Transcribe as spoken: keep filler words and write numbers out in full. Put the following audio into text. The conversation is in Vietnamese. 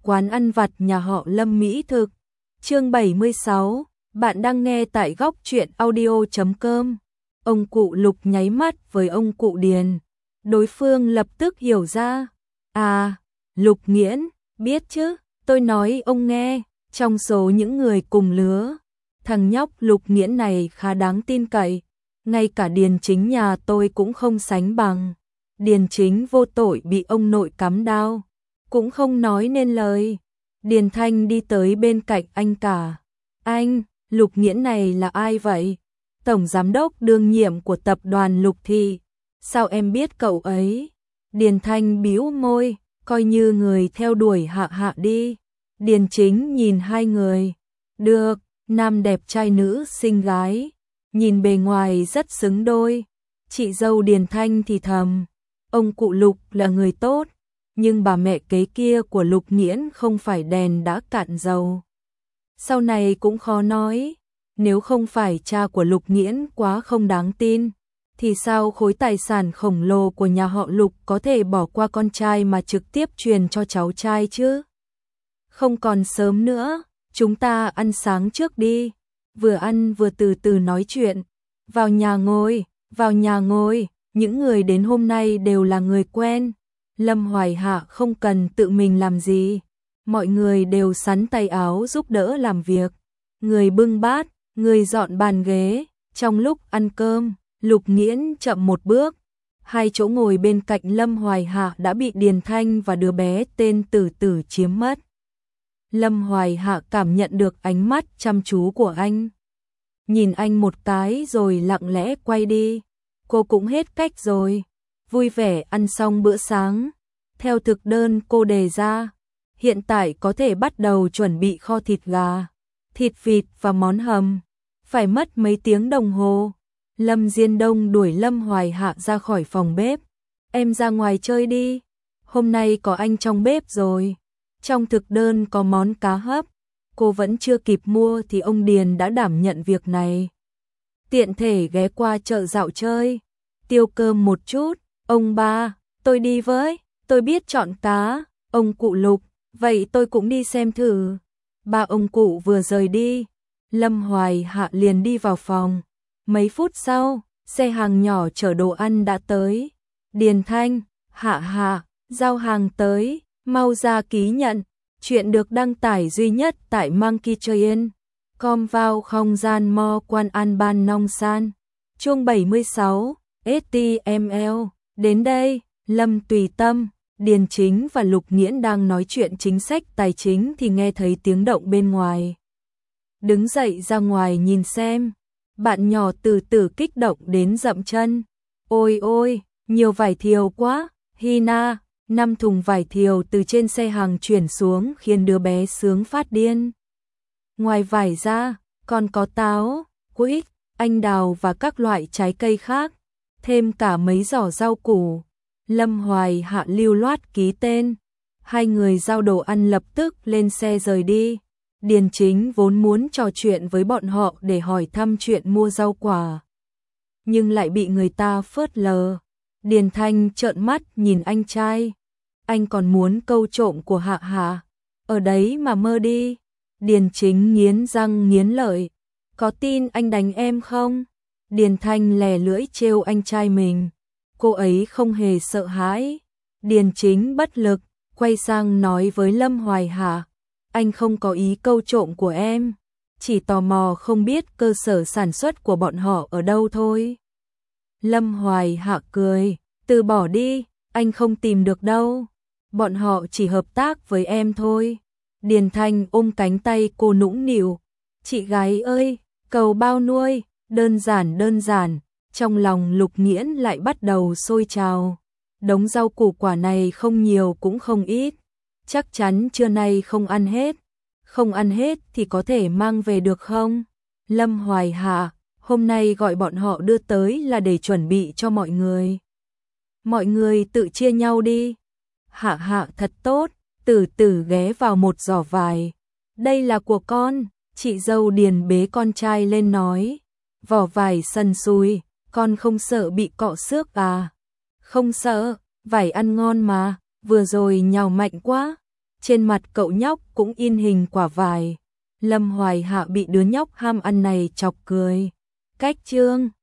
quán ăn vặt nhà họ Lâm mỹ thực. Chương bảy mươi sáu, bạn đang nghe tại góc truyện audio chấm com. Ông cụ Lục nháy mắt với ông cụ Điền. Đối phương lập tức hiểu ra. À, Lục Nghiễn, biết chứ, tôi nói ông nghe, trong số những người cùng lứa, thằng nhóc Lục Nghiễn này khá đáng tin cậy. Ngay cả Điền Chính nhà tôi cũng không sánh bằng. Điền Chính vô tội bị ông nội cắm đao, cũng không nói nên lời. Điền Thanh đi tới bên cạnh anh cả. Anh, Lục Nghiễn này là ai vậy? Tổng giám đốc đương nhiệm của tập đoàn Lục Thị. Sao em biết cậu ấy? Điền Thanh bĩu môi, coi như người theo đuổi Hạ Hạ đi. Điền Chính nhìn hai người. Được, nam đẹp trai nữ xinh gái. Nhìn bề ngoài rất xứng đôi. Chị dâu Điền Thanh thì thầm. Ông cụ Lục là người tốt, nhưng bà mẹ kế kia của Lục Nghiễn không phải đèn đã cạn dầu. Sau này cũng khó nói, nếu không phải cha của Lục Nghiễn quá không đáng tin, thì sao khối tài sản khổng lồ của nhà họ Lục có thể bỏ qua con trai mà trực tiếp truyền cho cháu trai chứ? Không còn sớm nữa, chúng ta ăn sáng trước đi. Vừa ăn vừa từ từ nói chuyện. Vào nhà ngồi, vào nhà ngồi, những người đến hôm nay đều là người quen. Lâm Hoài Hạ không cần tự mình làm gì. Mọi người đều sắn tay áo giúp đỡ làm việc. Người bưng bát, người dọn bàn ghế. Trong lúc ăn cơm, Lục Nghiễn chậm một bước. Hai chỗ ngồi bên cạnh Lâm Hoài Hạ đã bị Điền Thanh và đứa bé tên Tử Tử chiếm mất. Lâm Hoài Hạ cảm nhận được ánh mắt chăm chú của anh. Nhìn anh một cái rồi lặng lẽ quay đi. Cô cũng hết cách rồi. Vui vẻ ăn xong bữa sáng. Theo thực đơn cô đề ra, hiện tại có thể bắt đầu chuẩn bị kho thịt gà, thịt vịt và món hầm. Phải mất mấy tiếng đồng hồ. Lâm Diên Đông đuổi Lâm Hoài Hạ ra khỏi phòng bếp. Em ra ngoài chơi đi. Hôm nay có anh trong bếp rồi. Trong thực đơn có món cá hấp. Cô vẫn chưa kịp mua thì ông Điền đã đảm nhận việc này. Tiện thể ghé qua chợ dạo chơi. Tiêu cơm một chút. Ông ba, tôi đi với. Tôi biết chọn cá. Ông cụ Lục, vậy tôi cũng đi xem thử. Ba ông cụ vừa rời đi, Lâm Hoài Hạ liền đi vào phòng. Mấy phút sau, xe hàng nhỏ chở đồ ăn đã tới. Điền Thanh, Hạ Hạ, giao hàng tới, mau ra ký nhận. Chuyện được đăng tải duy nhất tại Monkey Train. Com vào không gian mo quan an ban nong san. Chương bảy mươi sáu, ét tê em lờ. Đến đây, Lâm Tùy Tâm, Điền Chính và Lục Nghiễn đang nói chuyện chính sách tài chính thì nghe thấy tiếng động bên ngoài. Đứng dậy ra ngoài nhìn xem. Bạn nhỏ Từ Từ kích động đến dậm chân. Ôi ôi, nhiều vải thiều quá. Hina, năm thùng vải thiều từ trên xe hàng chuyển xuống khiến đứa bé sướng phát điên. Ngoài vải ra, còn có táo, quýt, anh đào và các loại trái cây khác, thêm cả mấy giỏ rau củ. Lâm Hoài Hạ lưu loát ký tên. Hai người giao đồ ăn lập tức lên xe rời đi. Điền Chính vốn muốn trò chuyện với bọn họ để hỏi thăm chuyện mua rau quả, nhưng lại bị người ta phớt lờ. Điền Thanh trợn mắt nhìn anh trai. Anh còn muốn câu trộm của Hạ Hạ. Ở đấy mà mơ đi. Điền Chính nghiến răng nghiến lợi. Có tin anh đánh em không? Điền Thanh lè lưỡi trêu anh trai mình. Cô ấy không hề sợ hãi. Điền Chính bất lực, quay sang nói với Lâm Hoài Hạ. Anh không có ý câu trộm của em. Chỉ tò mò không biết cơ sở sản xuất của bọn họ ở đâu thôi. Lâm Hoài Hạ cười. Từ bỏ đi, anh không tìm được đâu. Bọn họ chỉ hợp tác với em thôi. Điền Thanh ôm cánh tay cô nũng nịu. Chị gái ơi, cầu bao nuôi, đơn giản đơn giản. Trong lòng Lục Nghiễn lại bắt đầu sôi trào. Đống rau củ quả này không nhiều cũng không ít. Chắc chắn trưa nay không ăn hết. Không ăn hết thì có thể mang về được không? Lâm Hoài Hạ, hôm nay gọi bọn họ đưa tới là để chuẩn bị cho mọi người. Mọi người tự chia nhau đi. Hạ Hạ thật tốt. Từ từ ghé vào một giỏ vải. Đây là của con. Chị dâu Điền bế con trai lên nói. Vỏ vải sần sùi. Con không sợ bị cọ xước à? Không sợ, vải ăn ngon mà. Vừa rồi nhào mạnh quá. trên mặt cậu nhóc cũng in hình quả vải. Lâm Hoài Hạ bị đứa nhóc ham ăn này chọc cười. Cách chương